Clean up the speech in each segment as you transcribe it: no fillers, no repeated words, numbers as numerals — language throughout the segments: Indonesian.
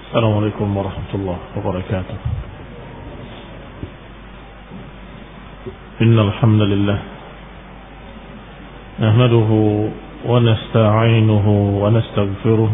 السلام عليكم ورحمة الله وبركاته. إن الحمد لله نحمده ونستعينه ونستغفره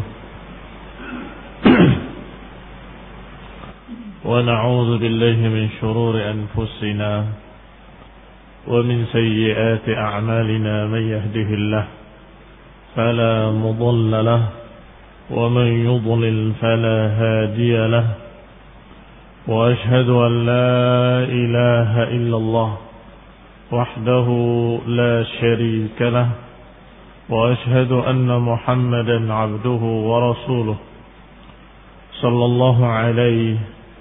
ونعوذ بالله من شرور أنفسنا ومن سيئات أعمالنا. من يهده الله فلا مضل له ومن يضلل فلا هادي له، وأشهد أن لا إله إلا الله وحده لا شريك له، وأشهد أن محمدا عبده ورسوله صلى الله عليه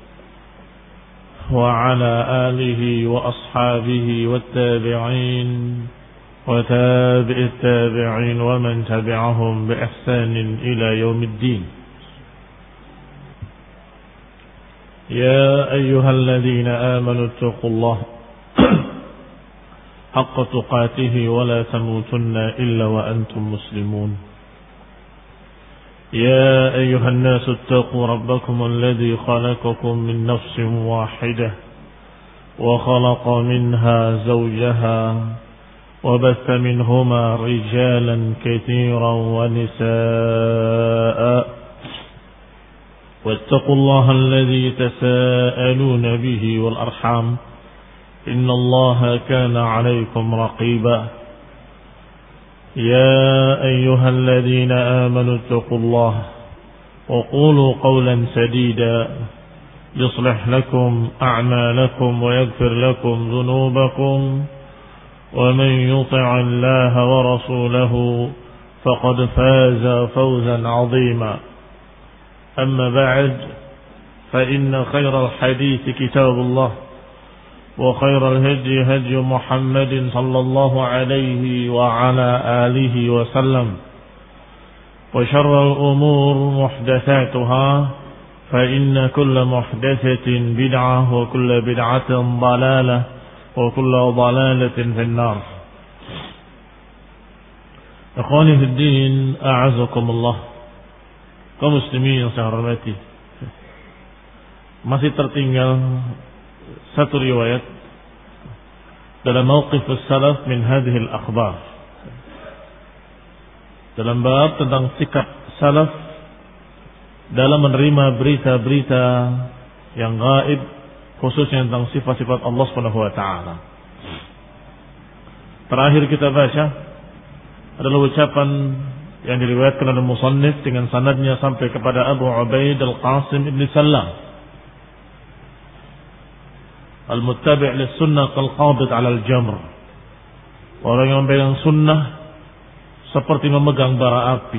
وعلى آله وأصحابه والتابعين وتابع التابعين ومن تبعهم بإحسان إلى يوم الدين. يا أيها الذين آمنوا اتقوا الله حق تقاته ولا تموتن إلا وأنتم مسلمون. يا أيها الناس اتقوا ربكم الذي خلقكم من نفس واحدة وخلق منها زوجها وبث منهما رجالا كثيرا ونساء، واتقوا الله الذي تساءلون به والأرحام إن الله كان عليكم رقيبا. يا أيها الذين آمنوا اتقوا الله وقولوا قولا سديدا يصلح لكم أعمالكم ويغفر لكم ذنوبكم، ومن يطع الله ورسوله فقد فاز فوزا عظيما. أما بعد، فإن خير الحديث كتاب الله، وخير الهدي هدي محمد صلى الله عليه وعلى آله وسلم، وشر الأمور محدثاتها، فإن كل محدثة بدعة وكل بدعة ضلالة وكل ضلالة في النار. Ikhwani fi din, a'azakumullah. Kaum muslimin yang saya hormati, masih tertinggal satu riwayat dalam mauqif as-salaf min hadhihi al-akhbar, dalam bab tentang sikap salaf dalam menerima berita-berita yang gaib, khususnya tentang sifat-sifat Allah Subhanahu wa taala. Terakhir kita baca adalah ucapan yang diriwayatkan oleh musannif dengan sanadnya sampai kepada Abu Ubaid Al-Qasim ibn Sallam, al-muttabi' lis-sunnah kal-qabid 'ala al-jamr. Orang yang memegang sunnah seperti memegang bara api.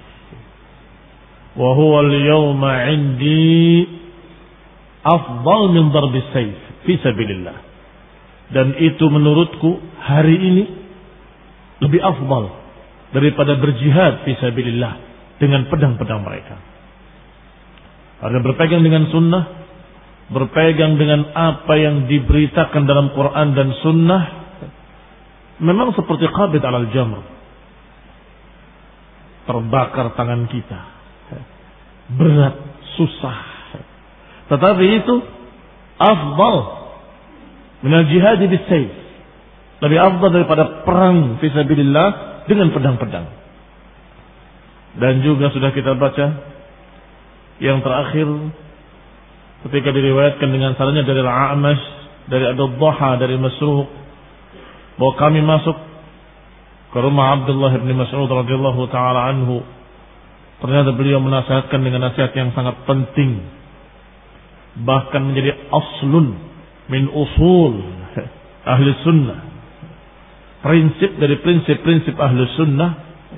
Wa huwa al-yawma 'indi afdal min darbi sayf fi sabilillah. Dan itu menurutku hari ini lebih afdal daripada berjihad fi sabilillah dengan pedang-pedang mereka. Karena berpegang dengan sunnah, berpegang dengan apa yang diberitakan dalam Quran dan sunnah, memang seperti qabid alal jamr, terbakar tangan kita, berat, susah. Tetapi itu afdal minal jihad bis-sayf, lebih afdal daripada perang fi sabilillah dengan pedang-pedang. Dan juga sudah kita baca yang terakhir ketika diriwayatkan dengan sanadnya dari Al-A'mash, dari Abu Dhaha, dari Masruq, bahwa kami masuk ke rumah Abdullah bin Mas'ud radhiyallahu taala anhu. Ternyata beliau menasihatkan dengan nasihat yang sangat penting, bahkan menjadi aslun min usul ahli sunnah, prinsip dari prinsip-prinsip ahli sunnah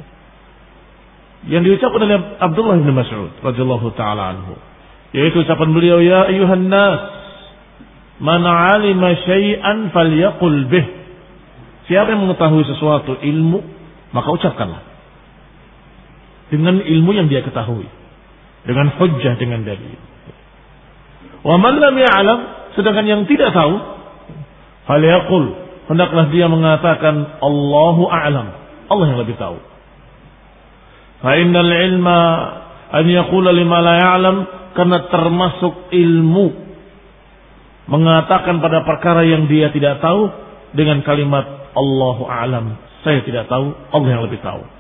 yang diucapkan oleh Abdullah bin Mas'ud radhiyallahu taala anhu, yaitu ucapan beliau, ya ayuhan nas man 'alima syai'an falyaqul bih. Siapa yang mengetahui sesuatu ilmu, maka ucapkanlah dengan ilmu yang dia ketahui, dengan hujjah, dengan dalil. Wa man lam ya'lam, sedangkan yang tidak tahu, falyaqul, hendaklah dia mengatakan Allahu a'lam, Allah yang lebih tahu. Fa innal ilma an yaqula lima la ya'lam, karena termasuk ilmu mengatakan pada perkara yang dia tidak tahu dengan kalimat Allahu a'lam, saya tidak tahu, Allah yang lebih tahu.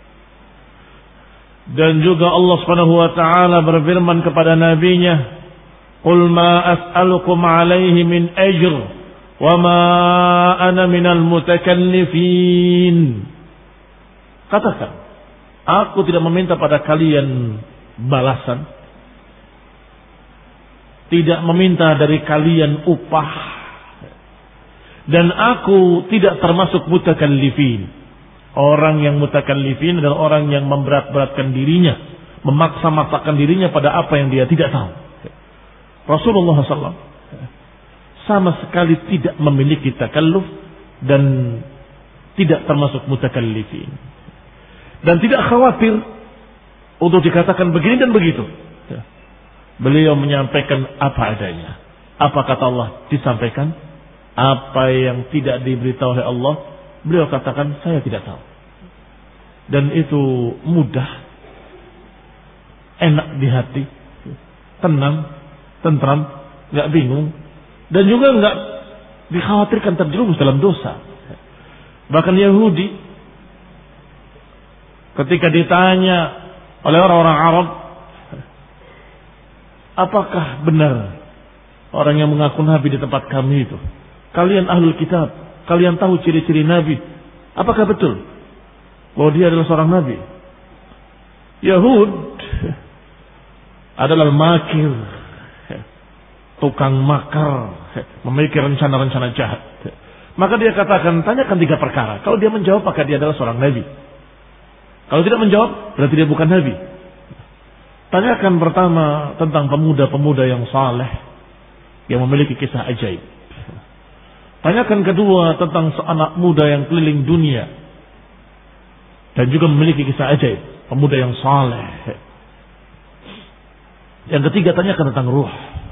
Dan juga Allah Subhanahu wa taala berfirman kepada nabinya, "Qul ma as'alukum 'alaihi min ajr wa ma ana minal mutakallifin." Katakan, aku tidak meminta pada kalian balasan, tidak meminta dari kalian upah, dan aku tidak termasuk mutakallifin. Orang yang mutakallifin adalah orang yang memberat-beratkan dirinya, memaksa-maksakan dirinya pada apa yang dia tidak tahu. Rasulullah SAW sama sekali tidak memiliki takalluf dan tidak termasuk mutakallifin, dan tidak khawatir untuk dikatakan begini dan begitu. Beliau menyampaikan apa adanya. Apa kata Allah disampaikan. Apa yang tidak diberitahu oleh Allah, beliau katakan saya tidak tahu. Dan itu mudah, enak di hati, tenang, tentram, nggak bingung, dan juga nggak dikhawatirkan terjerumus dalam dosa. Bahkan Yahudi ketika ditanya oleh orang-orang Arab, apakah benar orang yang mengaku Nabi di tempat kami itu? Kalian ahlul kitab, kalian tahu ciri-ciri Nabi. Apakah betul bahwa dia adalah seorang Nabi? Yahud adalah makir, tukang makar, memiliki rencana-rencana jahat. Maka dia katakan, tanyakan 3 perkara. Kalau dia menjawab, maka dia adalah seorang Nabi. Kalau tidak menjawab, berarti dia bukan Nabi. Tanyakan pertama tentang pemuda-pemuda yang saleh, yang memiliki kisah ajaib. Tanyakan kedua tentang seanak muda yang keliling dunia dan juga memiliki kisah ajaib, pemuda yang saleh. Yang ketiga, tanyakan tentang ruh.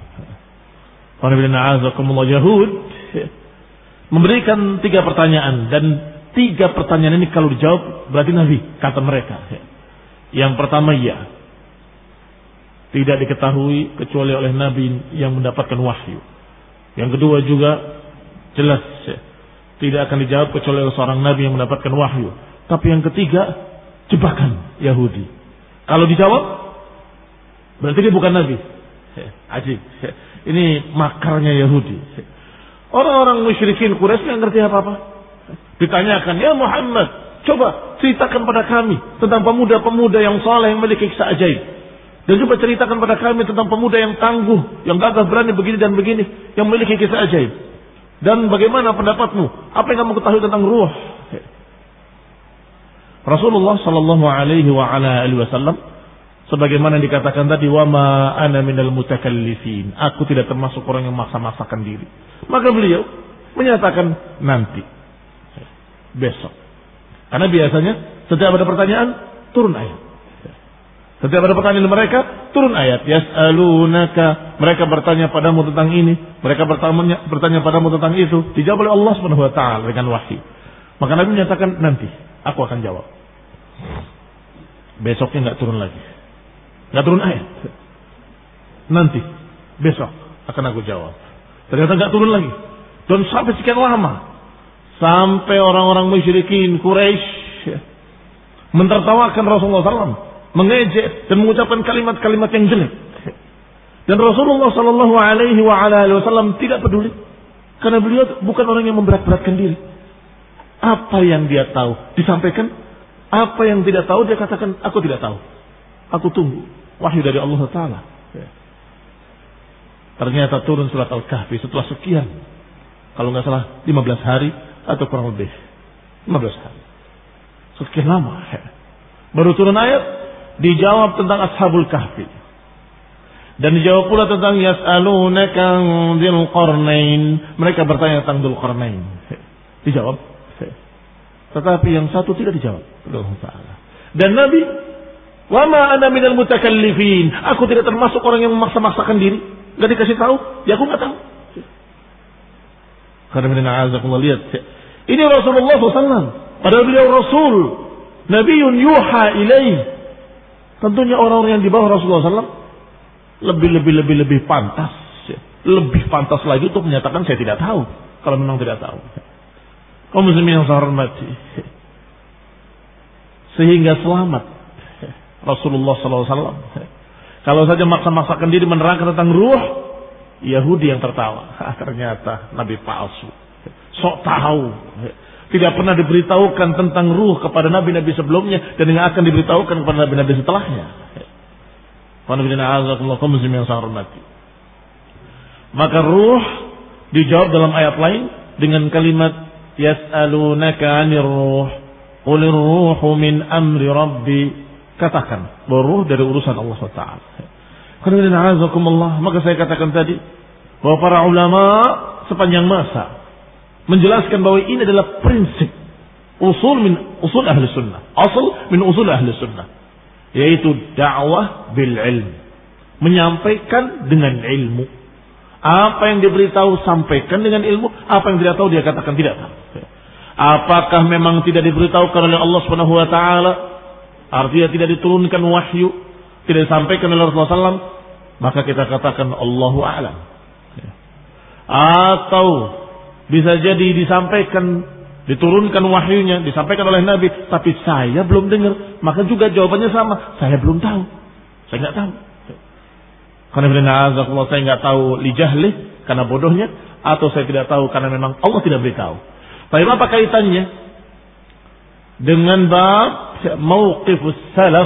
Yahud memberikan 3 pertanyaan, dan 3 pertanyaan ini kalau dijawab berarti Nabi, kata mereka. Yang pertama, ya, tidak diketahui kecuali oleh Nabi yang mendapatkan wahyu. Yang kedua juga jelas tidak akan dijawab kecuali oleh seorang Nabi yang mendapatkan wahyu. Tapi yang ketiga, jebakan Yahudi. Kalau dijawab berarti dia bukan Nabi. Ajib. Ini makarnya Yahudi. Orang-orang musyrikin Quraisy nggak ngerti apa-apa. Ditanyakan, ya Muhammad, coba ceritakan pada kami tentang pemuda-pemuda yang saleh yang memiliki kisah ajaib. Dan coba ceritakan pada kami tentang pemuda yang tangguh, yang gagah berani begini dan begini, yang memiliki kisah ajaib. Dan bagaimana pendapatmu? Apa yang kamu ketahui tentang ruh? Rasulullah sallallahu alaihi wasallam sebagaimana dikatakan tadi, wa ma ana minal mutakallifin. Aku tidak termasuk orang yang maksa-maksakan diri. Maka beliau menyatakan nanti, besok. Karena biasanya setiap ada pertanyaan turun ayat. Setiap ada pertanyaan mereka, turun ayat. Yas'alunaka, mereka bertanya padamu tentang ini, mereka bertanya padamu tentang itu. Dijawab oleh Allah Subhanahu wa taala dengan wahyu. Maka Nabi menyatakan, nanti aku akan jawab. Besoknya enggak turun lagi. Enggak turun ayat. Nanti besok akan aku jawab. Ternyata enggak turun lagi. Dan sampai sekian lama, sampai orang-orang musyrikin Quraisy mentertawakan Rasulullah SAW, mengejek dan mengucapkan kalimat-kalimat yang jelek. Dan Rasulullah sallallahu alaihi wasallam tidak peduli, karena beliau bukan orang yang memberat-beratkan diri. Apa yang dia tahu disampaikan, apa yang tidak tahu dia katakan aku tidak tahu. Aku tunggu wahyu dari Allah Taala. Ternyata turun surat Al-Kahfi setelah sekian, kalau nggak salah 15 hari atau kurang lebih 15 hari. Sekian lama baru turun ayat. Dijawab tentang Ashabul Kahfi. Dan dijawab pula tentang yas'alunaka dzil qarnain. Mereka bertanya tentang Dzul Qarnain. Dijawab. Tetapi yang satu tidak dijawab. Dan Nabi, wa ma ana minal mutakallifin. Aku tidak termasuk orang yang memaksa-maksakan diri. Enggak dikasih tahu, ya aku enggak tahu. Karena mina'azakumullah, lihat. Ini Rasulullah SAW. Padahal beliau Rasul. Nabiun yuha ilaih. Tentunya orang-orang yang di bawah Rasulullah SAW lebih pantas. Lebih pantas lagi untuk menyatakan saya tidak tahu. Kalau memang tidak tahu. Kaum muslimin yang saya hormati. Sehingga selamat Rasulullah SAW. Kalau saja maksa-maksakan diri menerangkan tentang ruh, Yahudi yang tertawa. Ternyata Nabi palsu. Sok tahu. Tidak pernah diberitahukan tentang ruh kepada nabi-nabi sebelumnya dan yang akan diberitahukan kepada nabi-nabi setelahnya. Maka ruh dijawab dalam ayat lain dengan kalimat yas'alunaka 'anir ruh qulir ruhu min amri rabbi. Katakan bahwa ruh dari urusan Allah Taala. Maka saya katakan tadi bahwa para ulama sepanjang masa menjelaskan bahwa ini adalah prinsip usul ahli sunnah, asal min usul ahli sunnah, yaitu dakwah bil ilm, menyampaikan dengan ilmu. Apa yang diberitahu sampaikan dengan ilmu, apa yang tidak tahu dia katakan tidak tahu. Apakah memang tidak diberitahukan oleh Allah Subhanahu wa taala, artinya tidak diturunkan wahyu, tidak disampaikan oleh Rasulullah SAW, maka kita katakan Allahu a'lam. Atau bisa jadi disampaikan, diturunkan wahyunya, disampaikan oleh Nabi, tapi saya belum dengar, maka juga jawabannya sama, saya belum tahu, saya nggak tahu. Karena saya nggak tahu lijahlih karena bodohnya, atau saya tidak tahu karena memang Allah tidak beritahu. Tapi apa kaitannya dengan bab mauqifus salaf,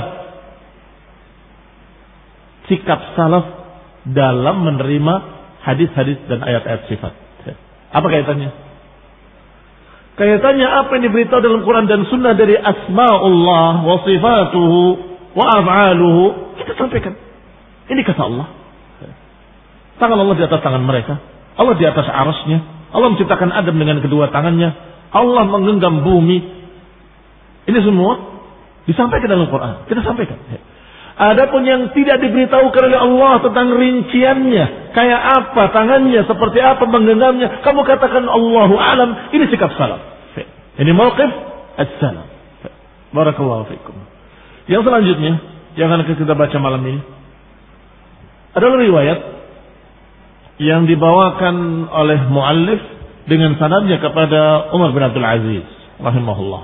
sikap salaf dalam menerima hadis-hadis dan ayat-ayat sifat? Apa kaitannya? Kaitannya apa yang diberitahu dalam Quran dan Sunnah dari asma'ullah wa sifatuhu wa af'aluhu, kita sampaikan. Ini kata Allah. Tangan Allah di atas tangan mereka. Allah di atas arasnya. Allah menciptakan Adam dengan kedua tangannya. Allah menggenggam bumi. Ini semua disampaikan dalam Quran. Kita sampaikan. Adapun yang tidak diberitahukan oleh Allah tentang rinciannya, kayak apa tangannya, seperti apa menggenggamnya, kamu katakan Allahu a'lam. Ini sikap salaf. Ini mauqif as-salaf. Barakallahu fikum. Yang selanjutnya yang akan kita baca malam ini adalah riwayat yang dibawakan oleh muallif dengan sanadnya kepada Umar bin Abdul Aziz rahimahullah,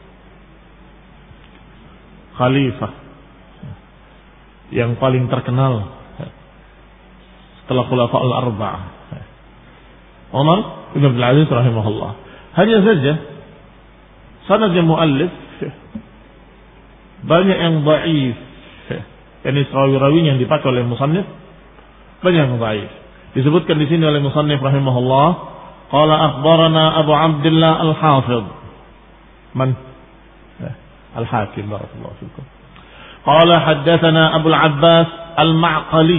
khalifah yang paling terkenal setelah khulafa al-arba'ah, Umar bin Abdul Aziz rahimahullah. Hanya saja sanadnya muallif banyak yang dhaif, yakni rawi-rawi yang dipakai oleh musannif banyak yang dhaif. Disebutkan di sini oleh musannif rahimahullah, qala akhbarana Abu Abdullah al-Hafidh man al-Hakim barakallahu fikum. Qala haddatsana Abu al-Abbas al-Ma'qali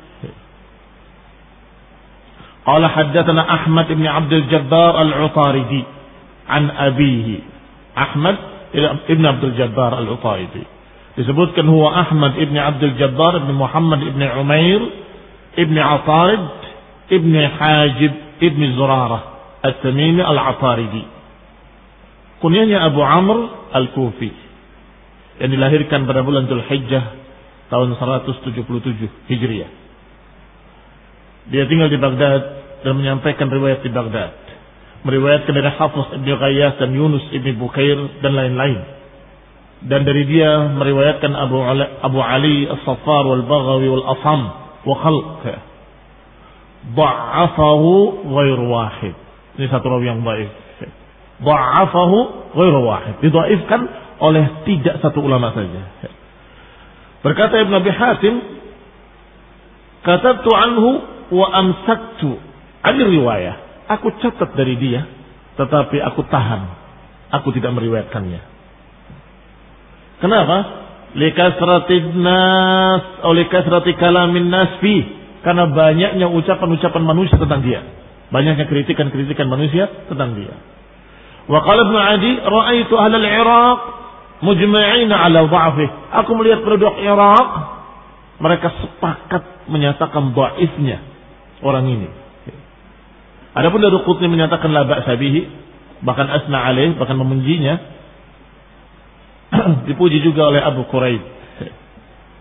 qala haddatsana Ahmad ibn Abdul Jabbar al-Utaridi an abihi Ahmad ibn Abdul Jabbar al-Utaridi. Disebutkan huwa Ahmad ibn Abdul Jabbar ibn Muhammad ibn Umair ibn Atarid ibn Hajib ibn Zurarah At-Tamimi Al-Ataridi. Kunyanya Abu Amr Al-Kufi, yang dilahirkan pada bulan Dzulhijjah tahun 177 Hijriah. Dia tinggal di Baghdad dan menyampaikan riwayat di Baghdad. Meriwayatkan dari Hafiz Ibn Ghayyas dan Yunus Ibn Bukair dan lain-lain. Dan dari dia meriwayatkan Abu Ali As-Saffar wal-Baghawi wal-Asham wa khalq. Dha'afahu ghairu wahid. Ini satu rawi yang dhaif. Dha'afahu ghairu wahid. Didhaifkan oleh tidak satu ulama saja. Berkata Ibn Abi Hatim, katabtu anhu wa amsaktu an riwayah. Aku catat dari dia, tetapi aku tahan. Aku tidak meriwayatkannya. Kenapa? Likasratid nas, likasrati kalamin nas fi. Karena banyaknya ucapan-ucapan manusia tentang dia. Banyaknya kritikan-kritikan manusia tentang dia. Wa qala Ibnu Adi, ra'aitu ahlal Iraq mujma'ina 'ala dha'fih. Aku melihat penduduk Irak, mereka sepakat menyatakan dhaifnya orang ini. Adapun Daruqutni menyatakan la ba'sa bihi, bahkan asna alaih, bahkan memujinya. Dipuji juga oleh Abu Quraib.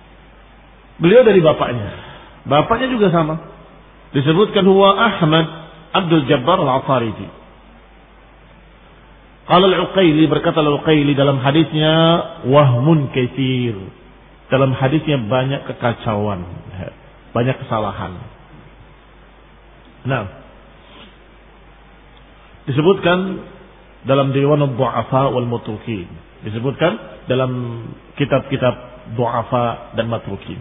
Beliau dari bapaknya. Bapaknya juga sama. Disebutkan huwa Ahmad Abdul Jabbar Al-Ataridi. Qala Al-Uqayli, berkata Al-Uqayli dalam hadisnya, wahmun katsir. Dalam hadisnya banyak kekacauan, banyak kesalahan. Nah, disebutkan dalam Diwan Ad-Du'afa wal Matrukin. Disebutkan dalam kitab-kitab du'afa dan matrukin.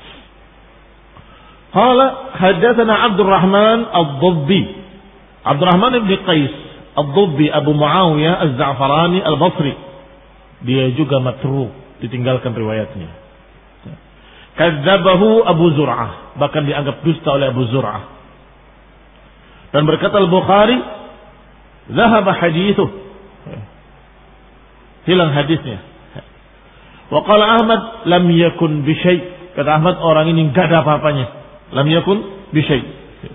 Qala haddatsana Abdurrahman Ad-Dabbi. Abdurrahman ibn Qais Ad-Dabbi Abu Muawiyah Az-Za'farani Al-Basri. Dia juga matruk, ditinggalkan riwayatnya. Kadzabahu Abu Zur'ah, bahkan dianggap dusta oleh Abu Zur'ah. Dan berkata Al-Bukhari, zahaba hadithuh, hilang hadisnya. Wa qala Ahmad lam yakun bi syai'. Kata Ahmad, orang ini enggak ada apa-apanya. Lam yakun bi syai'.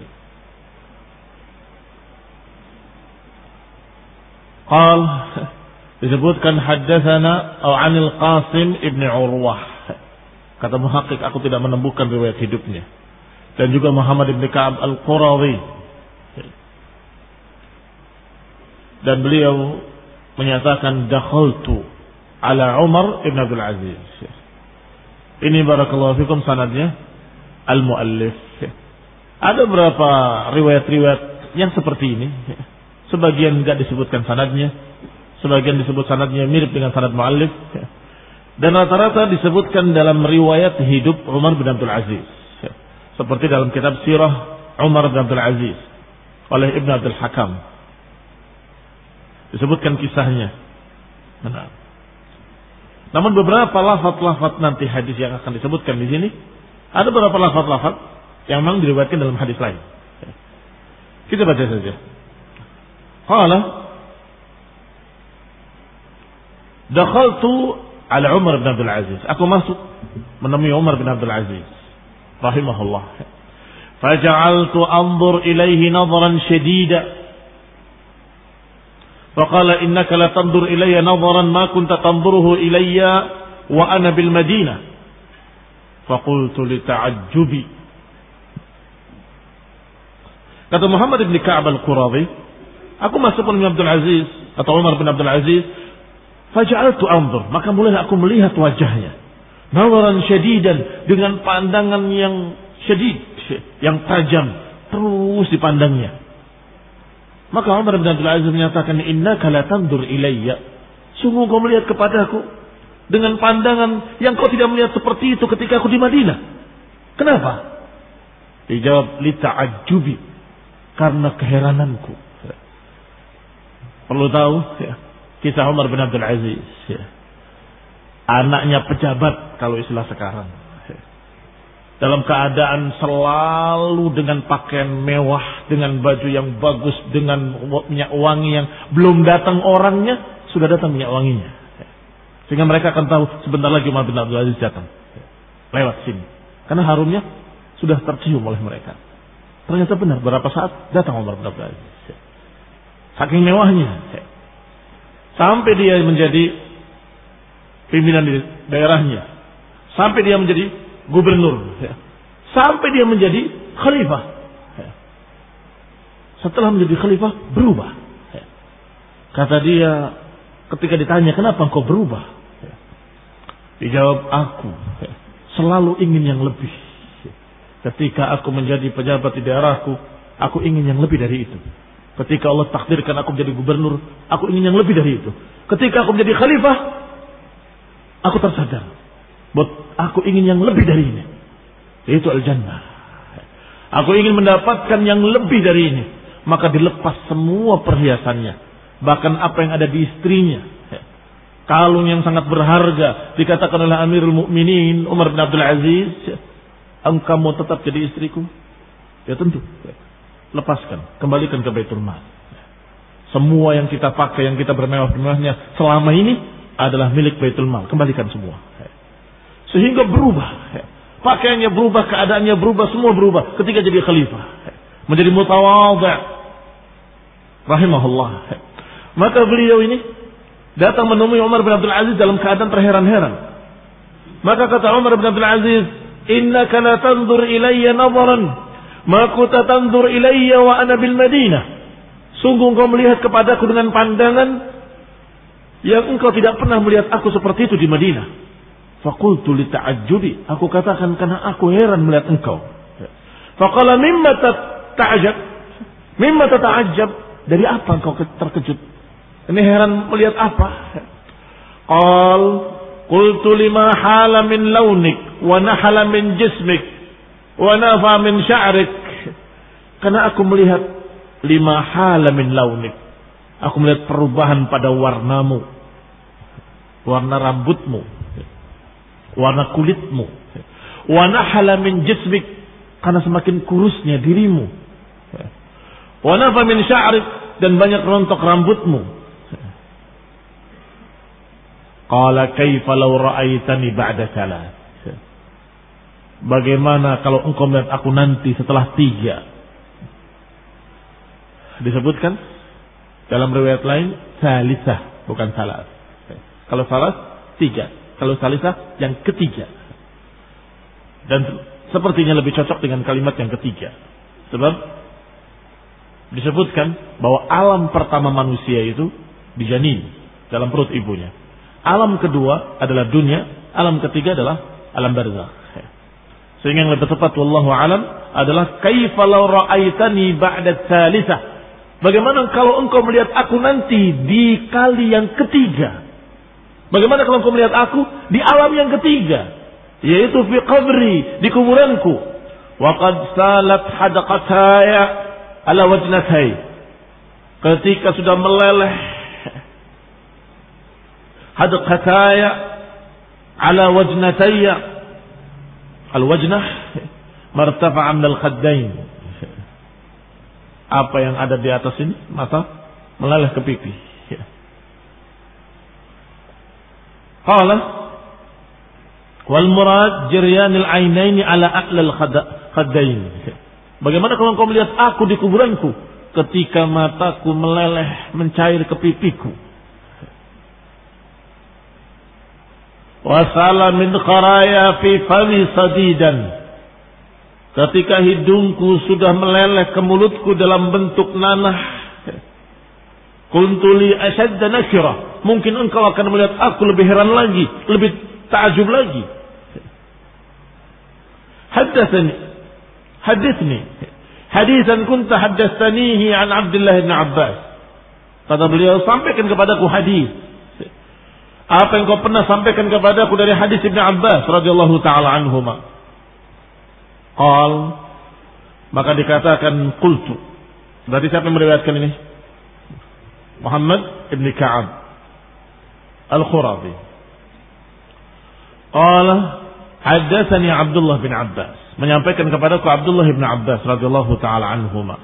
Qal, disebutkan haddatsana atau anil Qasim ibn Urwah. Kata muhaqqiq, aku tidak menemukan riwayat hidupnya. Dan juga Muhammad ibn Ka'ab Al-Qurawi. Dan beliau menyatakan dakhaltu ala Umar ibn Abdul Aziz. Ini barakallahu fikum sanadnya al-muallif. Ada berapa riwayat-riwayat yang seperti ini. Sebagian enggak disebutkan sanadnya, sebagian disebut sanadnya mirip dengan sanad muallif. Dan rata-rata disebutkan dalam riwayat hidup Umar bin Abdul Aziz. Seperti dalam kitab Sirah Umar bin Abdul Aziz oleh Ibn Abdul Hakam. Disebutkan kisahnya. Benar. Namun beberapa lafaz-lafaz nanti hadis yang akan disebutkan di sini, ada beberapa lafaz-lafaz yang memang diriwayatkan dalam hadis lain. Kita baca saja. Qala dakhaltu ala Umar bin Abdul Aziz. Aku masuk menemui Umar bin Abdul Aziz rahimahullah. Faja'altu anzur ilaihi nadran shadida. Faqala innaka la tanzur ilayya nadran ma kunta tanzuruhu ilayya wa ana bil Madinah. Faqultu li ta'ajjubi. Kata Muhammad bin Ka'ab Al-Qurazi, aku masuk menemui Abdul Aziz atau Umar bin Abdul Aziz. Faja'altu anzur, maka mulai aku melihat wajahnya. Nawaran syadidan, dengan pandangan yang syadid, yang tajam, terus dipandangnya. Maka Umar bin Abdul Aziz menyatakan, innaka la tanzur ilayya. Sungguh kau melihat kepadaku dengan pandangan yang kau tidak melihat seperti itu ketika aku di Madinah. Kenapa? Dijawab, li ta'ajjubi, karena keherananku. Perlu tahu ya, kisah Umar bin Abdul Aziz ya. Anaknya pejabat kalau istilah sekarang ya. Dalam keadaan selalu dengan pakaian mewah, dengan baju yang bagus, dengan minyak wangi yang belum datang orangnya, sudah datang minyak wanginya ya. Sehingga mereka akan tahu sebentar lagi Umar bin Abdul Aziz datang ya. Lewat sini, karena harumnya sudah tercium oleh mereka. Ternyata benar, berapa saat datang Umar bin Abdul Aziz ya. Saking mewahnya ya. Sampai dia menjadi pimpinan di daerahnya, sampai dia menjadi gubernur ya. Sampai dia menjadi khalifah ya. Setelah menjadi khalifah berubah ya. Kata dia ketika ditanya, kenapa engkau berubah ya. Dijawab, aku ya, selalu ingin yang lebih ya. Ketika aku menjadi pejabat di daerahku, aku ingin yang lebih dari itu. Ketika Allah takdirkan aku menjadi gubernur, aku ingin yang lebih dari itu. Ketika aku menjadi khalifah, aku tersadar bahwa aku ingin yang lebih dari ini, yaitu al-jannah. Aku ingin mendapatkan yang lebih dari ini. Maka dilepas semua perhiasannya, bahkan apa yang ada di istrinya. Kalung yang sangat berharga, dikatakan oleh Amirul Mukminin Umar bin Abdul Aziz, engkau mau tetap jadi istriku? Ya tentu. Lepaskan, kembalikan ke Baitul Mal. Semua yang kita pakai, yang kita bermewah-mewahnya selama ini adalah milik Baitul Mal, kembalikan semua. Sehingga berubah, pakaiannya berubah, keadaannya berubah, semua berubah ketika jadi khalifah, menjadi mutawadhi', rahimahullah. Maka beliau ini datang menemui Umar bin Abdul Aziz dalam keadaan terheran-heran. Maka kata Umar bin Abdul Aziz, innaka la tanzur ilayya nadharan ma kunta tanzur ilayya wa ana bil Madinah. Sungguh engkau melihat kepadaku dengan pandangan yang engkau tidak pernah melihat aku seperti itu di Madinah. Faqultu li ta'ajjubi, aku katakan karena aku heran melihat engkau. Faqala mimma tata'ajjab? Mimma tata'ajjab? Dari apa engkau terkejut? Ini heran melihat apa? Qal qultu lima hala min launik wa nahala min jismik wa nafa min sya'rik. Karena aku melihat lima hala min launik. Aku melihat perubahan pada warnamu, warna rambutmu, warna kulitmu. Wa nahala min jismik, karena semakin kurusnya dirimu. Wa nafa min sya'rik, dan banyak rontok rambutmu. Qala kaifa law ra'aitani ba'da salat. Bagaimana kalau engkau melihat aku nanti setelah 3? Disebutkan dalam riwayat lain salisah, bukan salat. Kalau salat 3, kalau salisah yang ketiga. Dan sepertinya lebih cocok dengan kalimat yang ketiga. Sebab disebutkan bahwa alam pertama manusia itu di janin, dalam perut ibunya. Alam kedua adalah dunia, alam ketiga adalah alam barzakh. Sehingga yang lebih tepat wallahu alam adalah kaifa law ra'aitani ba'da tsalisah. Bagaimana kalau engkau melihat aku nanti di kali yang ketiga? Bagaimana kalau engkau melihat aku di alam yang ketiga, yaitu fi qabri, di kuburanku. Wa qad salat hadaqataya ala wajnatai. Ketika sudah meleleh hadqataya ala wajnataya. Al-wajnah martafa'a min al-khaddain. Apa yang ada di atas ini mata meleleh ke pipi. Qala wal murad jiryanil ainaini ala a'la al-khaddain. Bagaimana kalau engkau melihat aku di kuburanku ketika mataku meleleh mencair ke pipiku? Wasala min kharaya fi fami sadidan. Ketika hidungku sudah meleleh ke mulutku dalam bentuk nanah. Kuntuli asyadda nakirah. Mungkin engkau akan melihat aku lebih heran lagi, lebih ta'ajub lagi. Hadithni hadithan kunta haddatsanihi an Abdullah bin Abbas. Kata beliau, sampaikan kepadaku hadis. Apa yang kau pernah sampaikan kepadaku dari hadis Ibn Abbas radhiyallahu taala anhuma. Qal, maka dikatakan qultu. Berarti siapa yang meriwayatkan ini? Muhammad ibn Ka'ab Al-Khurabi. Qala haddatsani Abdullah bin Abbas, menyampaikan kepadaku Abdullah bin Abbas radhiyallahu taala anhuma.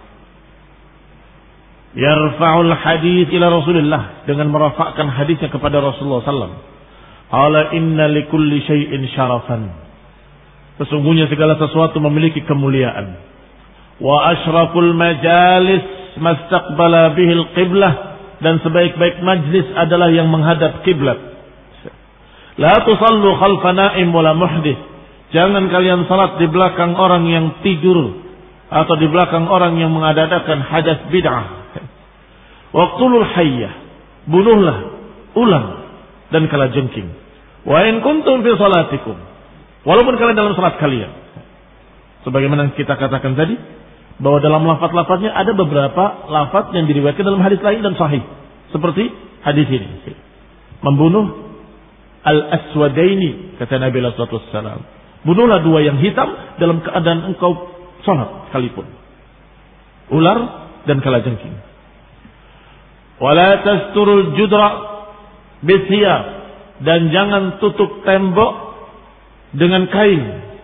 Yarfa'ul hadits ila Rasulillah, dengan merafakkan hadisnya kepada Rasulullah sallallahu alaihi wasallam. Qala inna likulli syai'in syarafan. Sesungguhnya segala sesuatu memiliki kemuliaan. Wa asyraful majalis mastaqbala bihil qiblah, dan sebaik-baik majlis adalah yang menghadap kiblat. La tusallu khalfa na'im wala muhdits. Jangan kalian salat di belakang orang yang tidur atau di belakang orang yang mengadakan hadas bid'ah. Waqtulul hayyah, bunuhlah, ulang dan kala jengking. Wa in kuntum fi salatikum, walaupun kalian dalam salat kalian. Sebagaimana kita katakan tadi, bahwa dalam lafaz-lafaznya ada beberapa lafaz yang diriwayatkan dalam hadis lain dan sahih. Seperti hadis ini. Membunuh al-aswadaini, kata Nabi sallallahu alaihi wasallam. Bunuhlah dua yang hitam dalam keadaan engkau salat sekalipun. Ular dan kala jengking. Wala tasturul judra bisiyab, dan jangan tutup tembok dengan kain.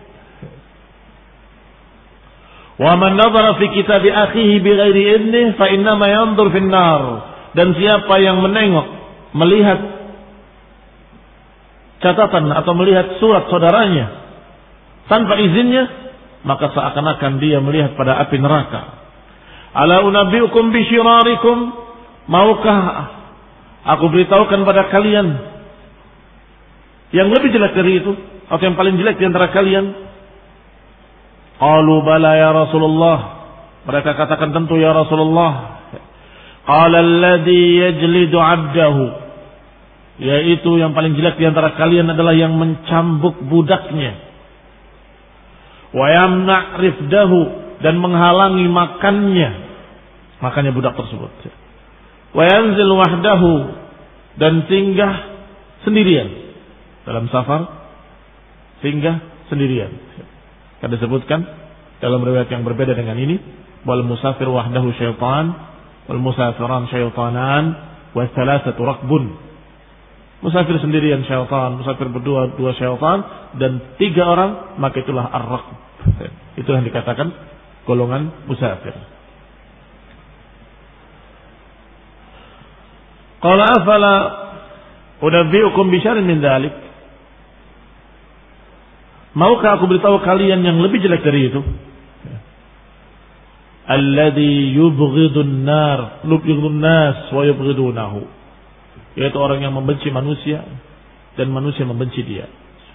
Wa man nadhara fi kitabi akhihi bighairi idnih fa innama yanzur fin nar. Dan siapa yang menengok, melihat catatan atau melihat surat saudaranya tanpa izinnya, maka seakan-akan dia melihat pada api neraka. Ala unabbiukum bi syirarikum, maukah aku beritahukan pada kalian yang lebih jelek dari itu, atau yang paling jelek di antara kalian? Qalu bala ya Rasulullah. Mereka katakan tentu ya Rasulullah. Qala alladhi yajlidu 'abdahu. Yaitu yang paling jelek di antara kalian adalah yang mencambuk budaknya. Wa yamna' rifdahu, dan menghalangi makannya budak tersebut. Wa yanzil wahdahu, dan singgah sendirian. Dalam safar singgah sendirian. Kan disebutkan dalam riwayat yang berbeda dengan ini, wal musafir wahdahu syaitan, wal musafiran syaitanan, wa thalathatu rakbun. Musafir sendirian syaitan, musafir berdua dua syaitan, dan 3 orang maka itulah ar-rakb. Itulah yang dikatakan golongan musafir. Qala afala unabbiukum bi syarrin min dzalik. Maukah aku beritahu kalian yang lebih jelek dari itu? Alladzi yubghidun nas wa yubghidunahu. Yaitu orang yang membenci manusia dan manusia membenci dia.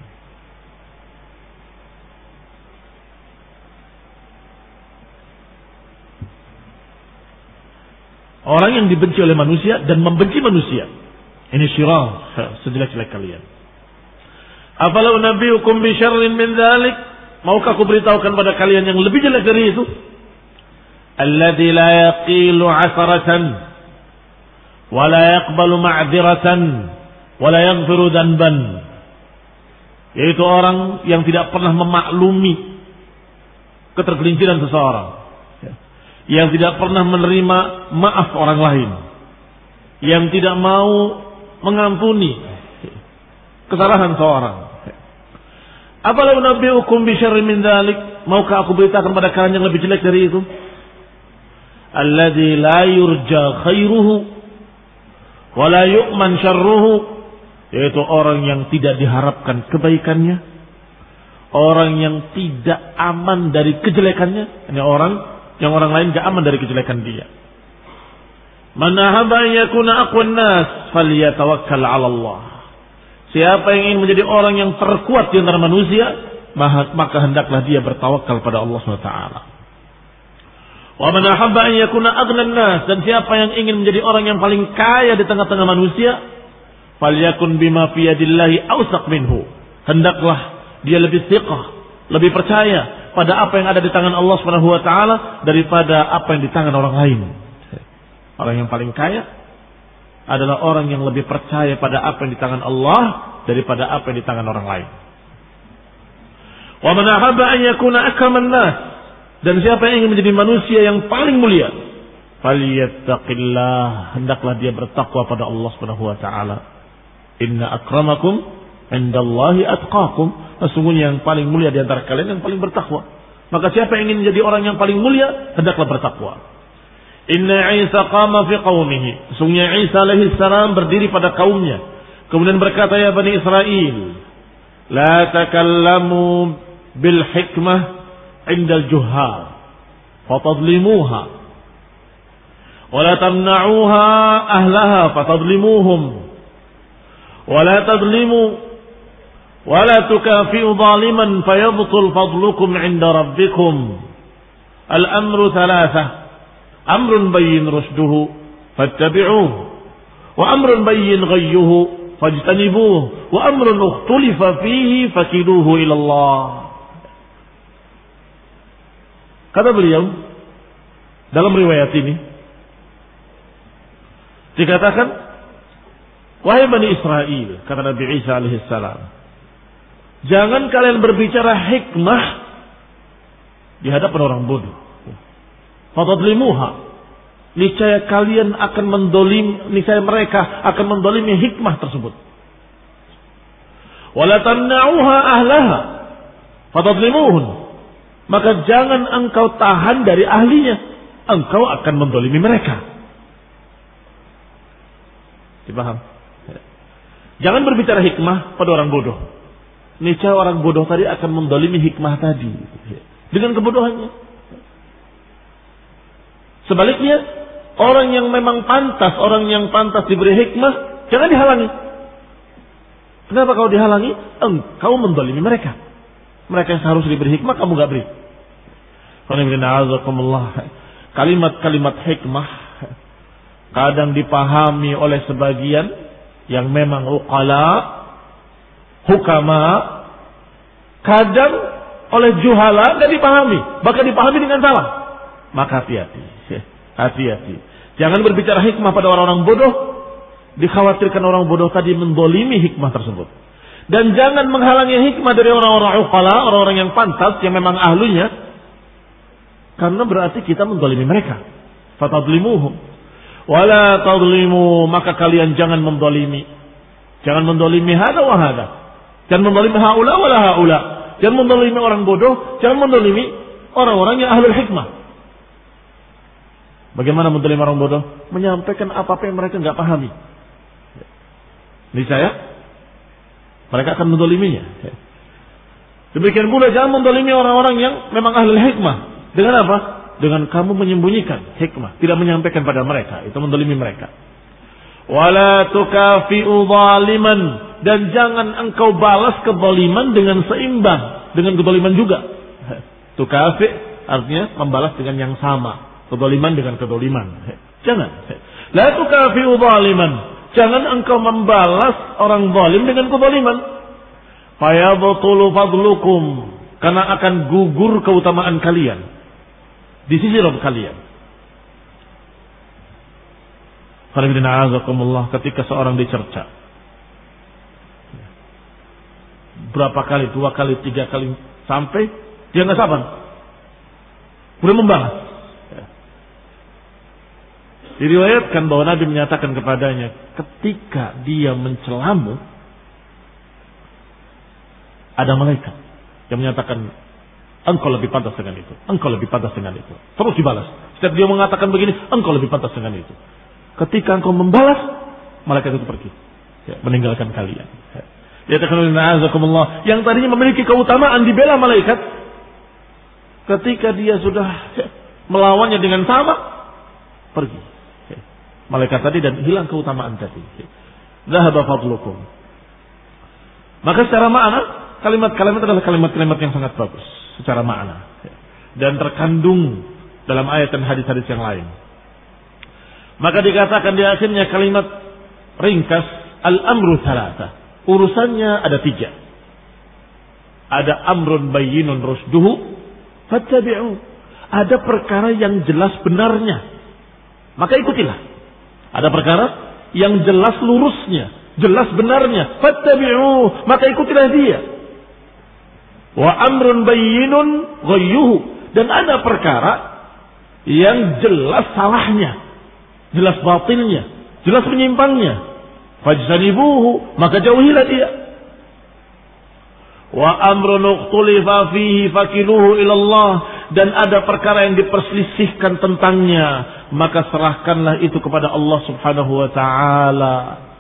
Orang yang dibenci oleh manusia dan membenci manusia. Ini syirar sejelek-jelek kalian. Afala unabbiukum bi syarrin min dzalik? Maukah aku beritahukan pada kalian yang lebih jelek dari itu? Alladzi la yaqilu 'asratan wa la yaqbalu ma'dziratan wa la yaghfiru dhanban. Yaitu orang yang tidak pernah memaklumi ketergelinciran seseorang, yang tidak pernah menerima maaf orang lain, yang tidak mau mengampuni kesalahan seorang. Apalau nabiyukum bi syarrin min dzalik? Maukah aku beritakan pada kalian yang lebih jelek dari itu? Alladzi la yurja khairuhu wa la yu'man syarruhu, yaitu orang yang tidak diharapkan kebaikannya, orang yang tidak aman dari kejelekannya. Ini orang yang orang lain tidak aman dari kejelekan dia. Man ahabba an yakuna aqwan nas falyatawakkal 'ala Allah. Siapa yang ingin menjadi orang yang terkuat di antara manusia, maka hendaklah dia bertawakal pada Allah SWT. Wa man ahabba an yakuna aghnan nas, dan siapa yang ingin menjadi orang yang paling kaya di tengah-tengah manusia, falyakun bima fi yadillahi awsaq minhu. Hendaklah dia lebih thiqah, lebih percaya pada apa yang ada di tangan Allah SWT daripada apa yang di tangan orang lain. Orang yang paling kaya adalah orang yang lebih percaya pada apa yang di tangan Allah daripada apa yang di tangan orang lain. Wa man ahabba an yakuna akraman nas, dan siapa yang ingin menjadi manusia yang paling mulia, falyattaqillah, hendaklah dia bertakwa pada Allah Subhanahu wa taala. Inna akramakum indallahi atqakum, sesungguhnya yang paling mulia di antara kalian yang paling bertakwa. Maka siapa yang ingin menjadi orang yang paling mulia, hendaklah bertakwa. Inna Isa qama fi qaumihi, sesungguhnya Isa alaihi salam berdiri pada kaumnya, kemudian berkata, ya Bani Israel, la takallamu bil hikmah indal juhal fatadlimuha wa la tamna'uha ahlaha fatadlimuhum wa la tadlimu wa la tukafi'u zaliman fayabtul fadlukum inda rabbikum. Al-amru thalathah, amrun bayyin rusduhu fattabi'uhu, wa amrun bayyin ghayyuhu fajtanibuhu, wa amrun ukhtulifa fihi fakiluhu ila Allah. Kata beliau dalam riwayat ini dikatakan, wahai Bani Israel, kata Nabi Isa alaihi salam, jangan kalian berbicara hikmah di hadapan orang bodoh. Fatadlimuha, niscaya kalian akan niscaya mereka akan mendolimi hikmah tersebut. Wala tamna'uha ahlaha fatadlimuhun, maka jangan engkau tahan dari ahlinya, engkau akan mendolimi mereka. Dipaham? Jangan berbicara hikmah pada orang bodoh, niscaya orang bodoh tadi akan mendolimi hikmah tadi dengan kebodohannya. Sebaliknya, orang yang memang pantas, orang yang pantas diberi hikmah, jangan dihalangi. Kenapa kau dihalangi? Engkau mendolimi mereka. Mereka yang seharusnya diberi hikmah, kamu gak beri. Kalimat-kalimat hikmah kadang dipahami oleh sebagian yang memang hukama, kadang oleh juhala dan dipahami, bahkan dipahami dengan salah. Maka hati-hati. Jangan berbicara hikmah pada orang-orang bodoh, dikhawatirkan orang bodoh tadi mendolimi hikmah tersebut. Dan jangan menghalangi hikmah dari orang-orang uqala, orang-orang yang pantas, yang memang ahlunya, karena berarti kita mendolimi mereka. Fatadlimuhum wala tadlimu, maka kalian jangan mendolimi. Jangan mendolimi hada wa hada. Jangan mendolimi haula wala haula. Jangan mendolimi orang bodoh, jangan mendolimi orang-orang yang ahlul hikmah. Bagaimana mendolimi orang bodoh? Menyampaikan apa-apa yang mereka enggak pahami. Niscaya mereka akan mendoliminya. Demikian pula jangan mendolimi orang-orang yang memang ahlul hikmah. Dengan apa? Dengan kamu menyembunyikan hikmah, tidak menyampaikan pada mereka, itu mendolimi mereka. Wala tukafi'u zaliman, dan jangan engkau balas kezaliman dengan seimbang dengan kezaliman juga. Tukafi' artinya membalas dengan yang sama, kezaliman dengan kezaliman. Jangan. La tukafi'u zaliman, jangan engkau membalas orang zalim dengan kezaliman. Fayabtulu fadlukum, karena akan gugur keutamaan kalian di sisi Rabb kalian. Ketika seorang dicerca, berapa kali, 2 kali, 3 kali, sampai dia nggak sabar, udah membalas. Diriwayatkan bahwa Nabi menyatakan kepadanya, ketika dia mencelamu, ada malaikat yang menyatakan, engkau lebih pantas dengan itu, engkau lebih pantas dengan itu. Terus dibalas. Setiap dia mengatakan begini, engkau lebih pantas dengan itu. Ketika engkau membalas, malaikat itu pergi, meninggalkan kalian. Yang tadinya memiliki keutamaan dibela malaikat, ketika dia sudah melawannya dengan sama, pergi malaikat tadi dan hilang keutamaan tadi. Dhahaba fadlukum. Maka secara makna, kalimat-kalimat adalah kalimat-kalimat yang sangat bagus secara makna dan terkandung dalam ayat dan hadis-hadis yang lain. Maka dikatakan di akhirnya kalimat ringkas, al-amru thalatha, urusannya ada 3. Ada amrun bayyinun rusduhu fattabi'u, ada perkara yang jelas benarnya, maka ikutilah. Ada perkara yang jelas lurusnya, jelas benarnya, fattabi'u, maka ikutilah dia. Wa amrun bayyinun ghayyuhu, dan ada perkara yang jelas salahnya, jelas batilnya, jelas menyimpangnya, fajtanibuhu, maka jauhilah dia. Wa amrun ukhtulifa fihi fakiluhu ila Allah, dan ada perkara yang diperselisihkan tentangnya, maka serahkanlah itu kepada Allah Subhanahu wa taala.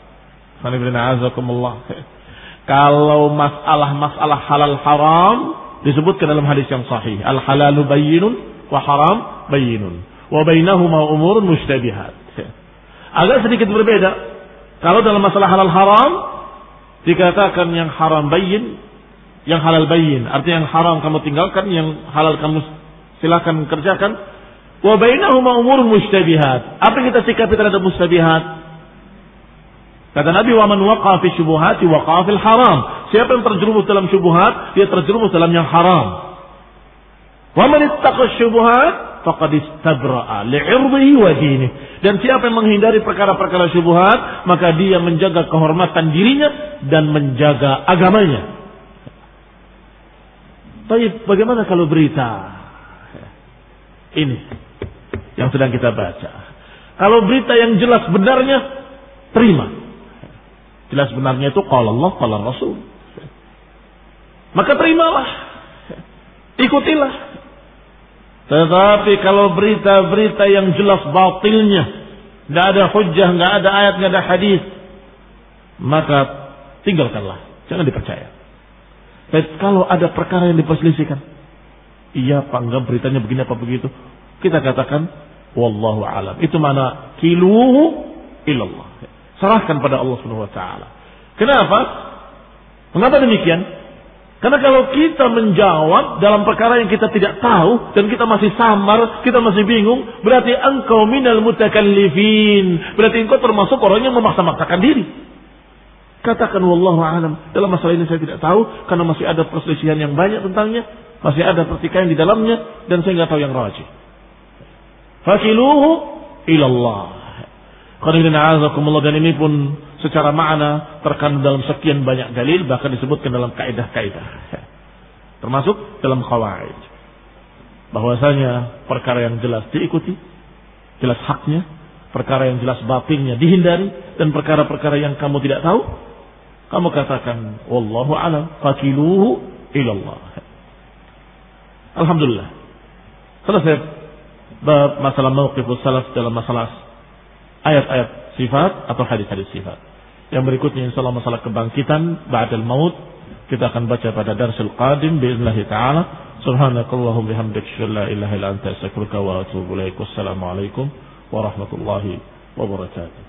Kalau masalah halal haram disebutkan dalam hadis yang sahih, al halalu bayyinun wa haram bayyinun wa bainahuma umurun mushtabihat. Agak sedikit berbeda. Kalau dalam masalah halal haram dikatakan yang haram bayyin, yang halal bayyin, artinya yang haram kamu tinggalkan, yang halal kamu silakan kerjakan. Wa bainahuma umurun mushtabihat. Apa yang kita sikapi terhadap mustabihat? Kata Nabi, wa man waqa'a fi syubuhati waqa'a fil haram. Siapa yang terjerumus dalam syubhat, dia terjerumus dalam yang haram. Wa man ittaqa syubuhat faqad istabra'a li'irdihi wa dinihi. Dan siapa yang menghindari perkara-perkara syubhat, maka dia menjaga kehormatan dirinya dan menjaga agamanya. Tapi bagaimana kalau berita ini yang sedang kita baca? Kalau berita yang jelas benarnya, terima. Jelas benarnya itu qala Allah, qala Rasul. Maka terimalah, ikutilah. Tetapi kalau berita-berita yang jelas batilnya, tidak ada hujjah, tidak ada ayat, tidak ada hadis, maka tinggalkanlah, jangan dipercaya. Tapi kalau ada perkara yang diperselisihkan, iya apa enggak beritanya begini apa begitu, kita katakan wallahu alam. Itu mana kiluhu ilallah. Serahkan pada Allah Subhanahu wa taala. Kenapa? Mengapa demikian? Karena kalau kita menjawab dalam perkara yang kita tidak tahu dan kita masih samar, kita masih bingung, berarti engkau minal mutakallifin. Berarti engkau termasuk orang yang memaksa-maksakan diri. Katakan wallahu a'lam, dalam masalah ini saya tidak tahu karena masih ada perselisihan yang banyak tentangnya, masih ada pertikaian di dalamnya dan saya nggak tahu yang rajih. Fakiluhu ilallah. Dan ini pun secara makna terkandung dalam sekian banyak dalil, bahkan disebutkan dalam kaidah-kaidah, termasuk dalam qawaid, bahwasanya perkara yang jelas diikuti, jelas haknya, perkara yang jelas batilnya dihindari, dan perkara-perkara yang kamu tidak tahu kamu katakan wallahu a'lam, fakiluhu ilallah. Alhamdulillah, selesai bab masalah mauqifus salaf dalam masalah ayat-ayat sifat atau hadis-hadis sifat. Yang berikutnya insyaallah masalah kebangkitan ba'dal maut, kita akan baca pada darsul qadim باذنillah taala. Subhanakallahumma bihamdika la ilaha illa anta astaghfiruka wa atubu ilaik. Wassalamu alaikum warahmatullahi wabarakatuh.